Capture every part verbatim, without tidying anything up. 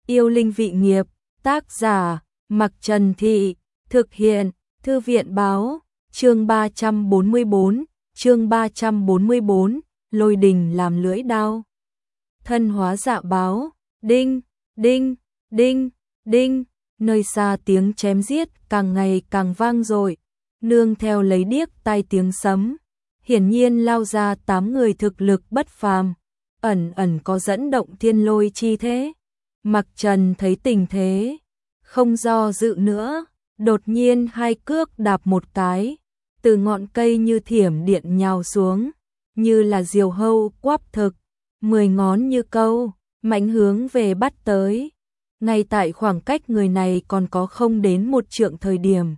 Yêu linh vị nghiệp, tác giả, Mặc Trần Thị, thực hiện, Thư viện báo, chương ba trăm bốn mươi bốn, chương ba trăm bốn mươi bốn, lôi đình làm lưỡi đao. Thân hóa dạ báo, đinh, đinh, đinh, đinh, nơi xa tiếng chém giết càng ngày càng vang dội, nương theo lấy điếc tai tiếng sấm. Hiển nhiên lao ra tám người thực lực bất phàm, ẩn ẩn có dẫn động thiên lôi chi thế. Mặc Trần thấy tình thế, không do dự nữa, đột nhiên hai cước đạp một cái, từ ngọn cây như thiểm điện nhào xuống, như là diều hâu quắp thực, mười ngón như câu, mạnh hướng về bắt tới. Ngay tại khoảng cách người này còn có không đến một trượng thời điểm,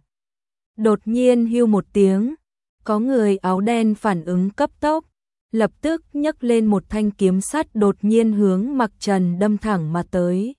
đột nhiên hưu một tiếng, có người áo đen phản ứng cấp tốc, lập tức nhấc lên một thanh kiếm sắt đột nhiên hướng Mặc Trần đâm thẳng mà tới.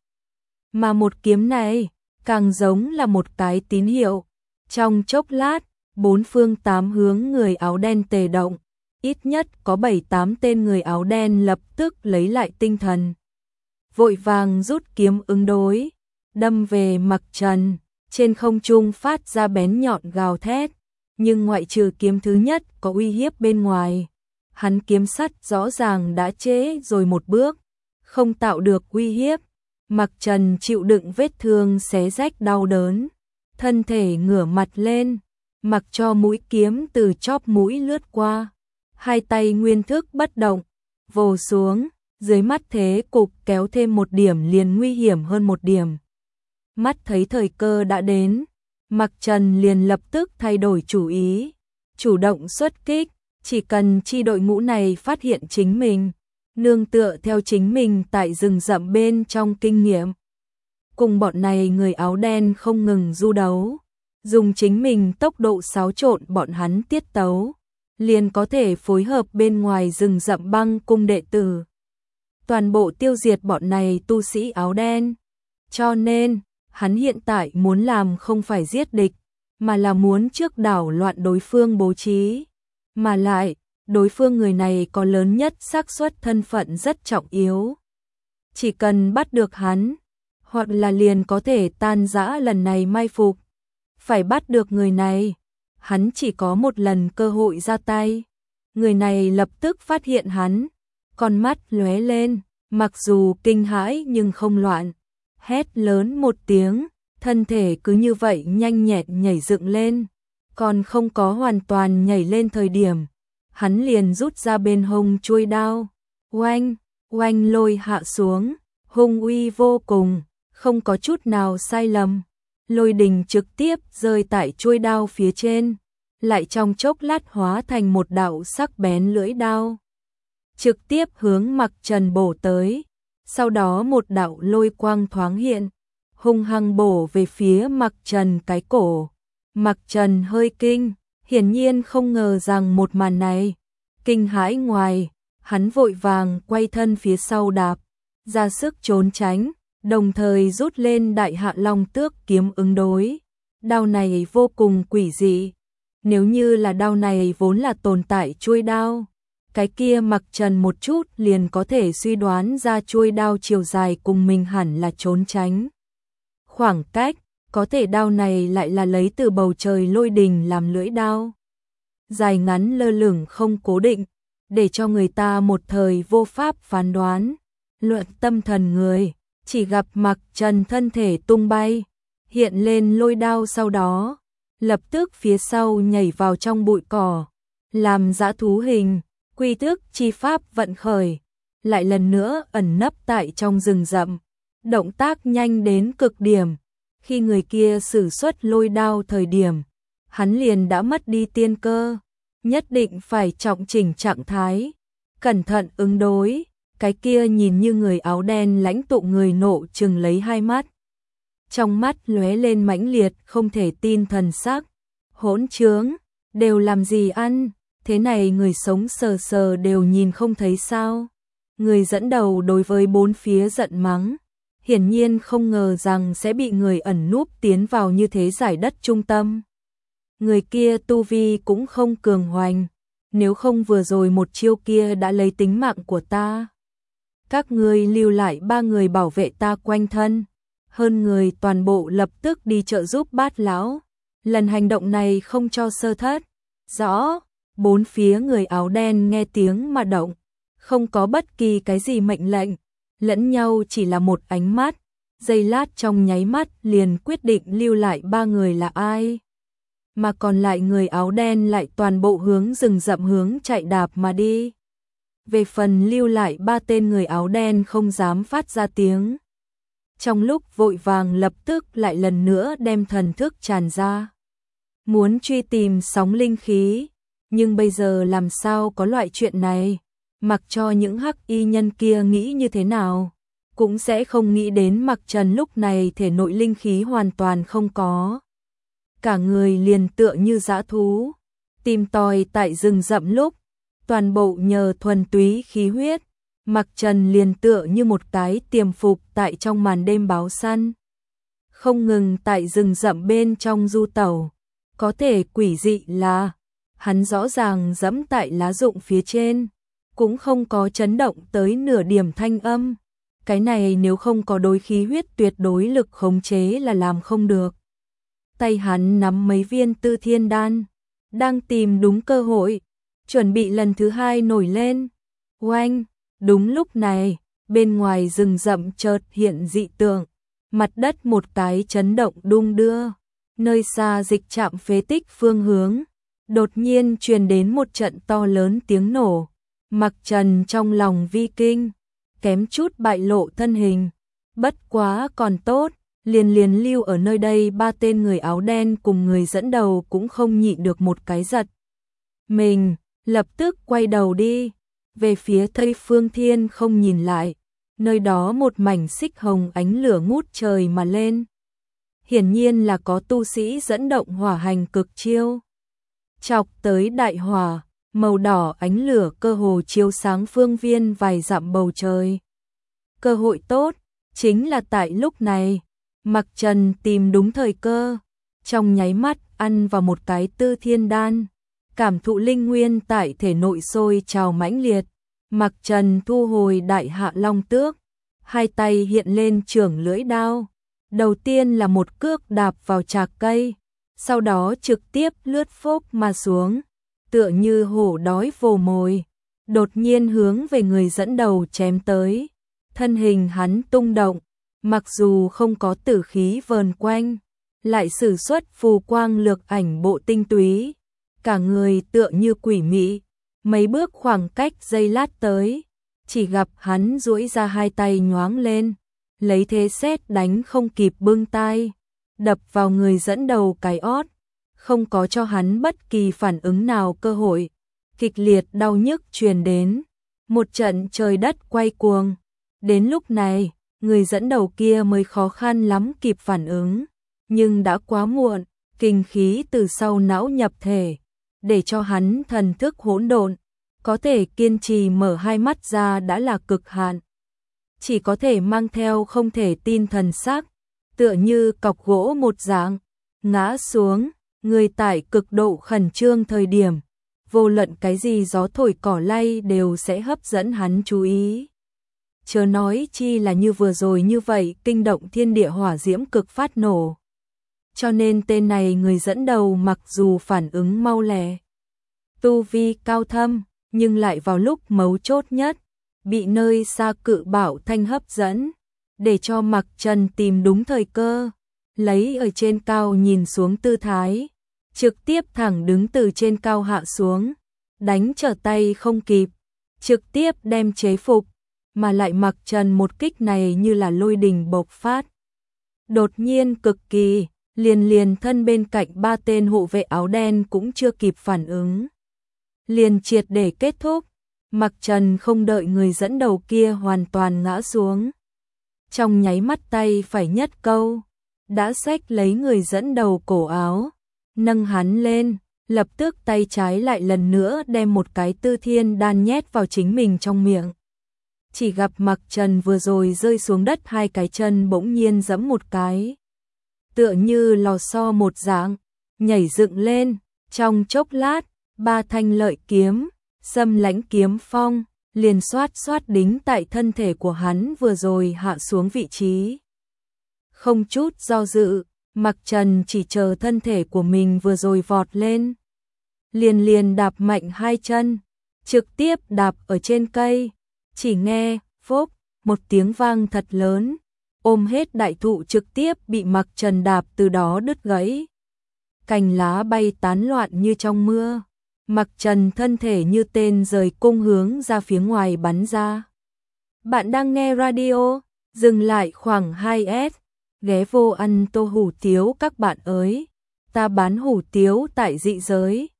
Mà một kiếm này, càng giống là một cái tín hiệu. Trong chốc lát, bốn phương tám hướng người áo đen tề động, ít nhất có bảy tám tên người áo đen lập tức lấy lại tinh thần. Vội vàng rút kiếm ứng đối, đâm về Mặc Trần, trên không trung phát ra bén nhọn gào thét. Nhưng ngoại trừ kiếm thứ nhất có uy hiếp bên ngoài, hắn kiếm sắt rõ ràng đã trễ rồi một bước, không tạo được uy hiếp. Mặc Trần chịu đựng vết thương xé rách đau đớn, thân thể ngửa mặt lên, mặc cho mũi kiếm từ chóp mũi lướt qua, hai tay nguyên thức bất động, vồ xuống, dưới mắt thế cục kéo thêm một điểm liền nguy hiểm hơn một điểm. Mắt thấy thời cơ đã đến, Mặc Trần liền lập tức thay đổi chủ ý, chủ động xuất kích, chỉ cần chi đội ngũ này phát hiện chính mình, nương tựa theo chính mình tại rừng rậm bên trong kinh nghiệm. Cùng bọn này người áo đen không ngừng du đấu, dùng chính mình tốc độ xáo trộn bọn hắn tiết tấu, liền có thể phối hợp bên ngoài rừng rậm băng cung đệ tử. Toàn bộ tiêu diệt bọn này tu sĩ áo đen. Cho nên, hắn hiện tại muốn làm không phải giết địch, mà là muốn trước đảo loạn đối phương bố trí. Mà lại, đối phương người này có lớn nhất xác suất thân phận rất trọng yếu. Chỉ cần bắt được hắn, hoặc là liền có thể tan rã lần này mai phục. Phải bắt được người này, hắn chỉ có một lần cơ hội ra tay. Người này lập tức phát hiện hắn, con mắt lóe lên, mặc dù kinh hãi nhưng không loạn. Hét lớn một tiếng, thân thể cứ như vậy nhanh nhẹn nhảy dựng lên, còn không có hoàn toàn nhảy lên thời điểm, hắn liền rút ra bên hông chuôi đao, oanh, oanh lôi hạ xuống, hung uy vô cùng, không có chút nào sai lầm. Lôi đình trực tiếp rơi tại chuôi đao phía trên, lại trong chốc lát hóa thành một đạo sắc bén lưỡi đao, trực tiếp hướng Mặc Trần bổ tới. Sau đó một đạo lôi quang thoáng hiện, hung hăng bổ về phía Mặc Trần cái cổ. Mặc Trần hơi kinh, hiển nhiên không ngờ rằng một màn này. Kinh hãi ngoài, hắn vội vàng quay thân phía sau đạp, ra sức trốn tránh, đồng thời rút lên Đại Hạ Long Tước kiếm ứng đối. Đao này vô cùng quỷ dị, nếu như là đao này vốn là tồn tại chuôi đao, cái kia Mặc Trần một chút liền có thể suy đoán ra chuôi đao chiều dài cùng mình hẳn là trốn tránh khoảng cách, có thể đao này lại là lấy từ bầu trời lôi đình làm lưỡi đao. Dài ngắn lơ lửng không cố định, để cho người ta một thời vô pháp phán đoán. Luận tâm thần người, chỉ gặp Mặc Trần thân thể tung bay, hiện lên lôi đao sau đó, lập tức phía sau nhảy vào trong bụi cỏ, làm dã thú hình. Quy tước chi pháp vận khởi, lại lần nữa ẩn nấp tại trong rừng rậm, động tác nhanh đến cực điểm. Khi người kia sử xuất lôi đao thời điểm, hắn liền đã mất đi tiên cơ, nhất định phải trọng chỉnh trạng thái, cẩn thận ứng đối. Cái kia nhìn như người áo đen lãnh tụ người nộ trừng lấy hai mắt, trong mắt lóe lên mãnh liệt không thể tin thần sắc. Hỗn trướng, đều làm gì ăn? Thế này người sống sờ sờ đều nhìn không thấy sao? Người dẫn đầu đối với bốn phía giận mắng, hiển nhiên không ngờ rằng sẽ bị người ẩn núp tiến vào như thế giải đất trung tâm. Người kia tu vi cũng không cường hoành, nếu không vừa rồi một chiêu kia đã lấy tính mạng của ta. các ngươi lưu lại ba người bảo vệ ta quanh thân. Hơn người toàn bộ lập tức đi trợ giúp Bát lão. Lần hành động này không cho sơ thất. Rõ, bốn phía người áo đen nghe tiếng mà động, không có bất kỳ cái gì mệnh lệnh, lẫn nhau chỉ là một ánh mắt, giây lát trong nháy mắt liền quyết định lưu lại ba người là ai. Mà còn lại người áo đen lại toàn bộ hướng rừng rậm hướng chạy đạp mà đi. Về phần lưu lại ba tên người áo đen không dám phát ra tiếng. Trong lúc vội vàng lập tức lại lần nữa đem thần thức tràn ra. Muốn truy tìm sóng linh khí, nhưng bây giờ làm sao có loại chuyện này, mặc cho những hắc y nhân kia nghĩ như thế nào, cũng sẽ không nghĩ đến Mặc Trần lúc này thể nội linh khí hoàn toàn không có. Cả người liền tựa như dã thú, tìm tòi tại rừng rậm lúc, toàn bộ nhờ thuần túy khí huyết, Mặc Trần liền tựa như một cái tiềm phục tại trong màn đêm báo săn. Không ngừng tại rừng rậm bên trong du tẩu, có thể quỷ dị là, hắn rõ ràng dẫm tại lá rụng phía trên, cũng không có chấn động tới nửa điểm thanh âm. Cái này nếu không có đối khí huyết tuyệt đối lực khống chế là làm không được. Tay hắn nắm mấy viên tư thiên đan, đang tìm đúng cơ hội, chuẩn bị lần thứ hai nổi lên. Oanh, đúng lúc này, bên ngoài rừng rậm chợt hiện dị tượng, mặt đất một cái chấn động đung đưa, nơi xa dịch trạm phế tích phương hướng, đột nhiên truyền đến một trận to lớn tiếng nổ. Mặc Trần trong lòng vi kinh, kém chút bại lộ thân hình, bất quá còn tốt, liền liền lưu ở nơi đây ba tên người áo đen cùng người dẫn đầu cũng không nhịn được một cái giật. Mình, lập tức quay đầu đi, về phía Tây Phương Thiên không nhìn lại, nơi đó một mảnh xích hồng ánh lửa ngút trời mà lên. Hiển nhiên là có tu sĩ dẫn động hỏa hành cực chiêu. Chọc tới đại hỏa, màu đỏ ánh lửa cơ hồ chiếu sáng phương viên vài dặm bầu trời. Cơ hội tốt, chính là tại lúc này, Mặc Trần tìm đúng thời cơ, trong nháy mắt ăn vào một cái tư thiên đan, cảm thụ linh nguyên tại thể nội sôi trào mãnh liệt. Mặc Trần thu hồi đại hạ long tước, hai tay hiện lên chưởng lưỡi đao, đầu tiên là một cước đạp vào trạc cây, sau đó trực tiếp lướt phốc mà xuống, tựa như hổ đói vồ mồi, đột nhiên hướng về người dẫn đầu chém tới. Thân hình hắn tung động, mặc dù không có tử khí vờn quanh, lại sử xuất phù quang lược ảnh bộ tinh túy, cả người tựa như quỷ mị, mấy bước khoảng cách giây lát tới, chỉ gặp hắn duỗi ra hai tay nhoáng lên, lấy thế sét đánh không kịp bưng tay, đập vào người dẫn đầu cái ót, không có cho hắn bất kỳ phản ứng nào cơ hội. Kịch liệt đau nhức truyền đến, một trận trời đất quay cuồng. Đến lúc này, người dẫn đầu kia mới khó khăn lắm kịp phản ứng, nhưng đã quá muộn, kinh khí từ sau não nhập thể, để cho hắn thần thức hỗn độn, có thể kiên trì mở hai mắt ra đã là cực hạn. Chỉ có thể mang theo không thể tin thần sắc, tựa như cọc gỗ một dạng, ngã xuống, người tại cực độ khẩn trương thời điểm, vô luận cái gì gió thổi cỏ lay đều sẽ hấp dẫn hắn chú ý. Chớ nói chi là như vừa rồi như vậy kinh động thiên địa hỏa diễm cực phát nổ. Cho nên tên này người dẫn đầu mặc dù phản ứng mau lẹ, tu vi cao thâm, nhưng lại vào lúc mấu chốt nhất, bị nơi xa cự bảo thanh hấp dẫn, để cho Mặc Trần tìm đúng thời cơ, lấy ở trên cao nhìn xuống tư thái, trực tiếp thẳng đứng từ trên cao hạ xuống, đánh trở tay không kịp, trực tiếp đem chế phục, mà lại Mặc Trần một kích này như là lôi đình bộc phát. Đột nhiên cực kỳ, liền liền thân bên cạnh ba tên hộ vệ áo đen cũng chưa kịp phản ứng. Liền triệt để kết thúc, Mặc Trần không đợi người dẫn đầu kia hoàn toàn ngã xuống. Trong nháy mắt tay phải nhất câu, đã xách lấy người dẫn đầu cổ áo, nâng hắn lên, lập tức tay trái lại lần nữa đem một cái tư thiên đan nhét vào chính mình trong miệng. Chỉ gặp Mặc Trần vừa rồi rơi xuống đất hai cái chân bỗng nhiên giẫm một cái, tựa như lò xo một dạng, nhảy dựng lên, trong chốc lát, ba thanh lợi kiếm, xâm lãnh kiếm phong, liền xoát xoát đính tại thân thể của hắn vừa rồi hạ xuống vị trí. Không chút do dự, Mặc Trần chỉ chờ thân thể của mình vừa rồi vọt lên. Liền liền đạp mạnh hai chân, trực tiếp đạp ở trên cây, chỉ nghe, phốc, một tiếng vang thật lớn, ôm hết đại thụ trực tiếp bị Mặc Trần đạp từ đó đứt gãy. Cành lá bay tán loạn như trong mưa, Mặc Trần thân thể như tên rời cung hướng ra phía ngoài bắn ra. Bạn đang nghe radio, dừng lại khoảng hai s, ghé vô ăn tô hủ tiếu các bạn ơi, ta bán hủ tiếu tại dị giới.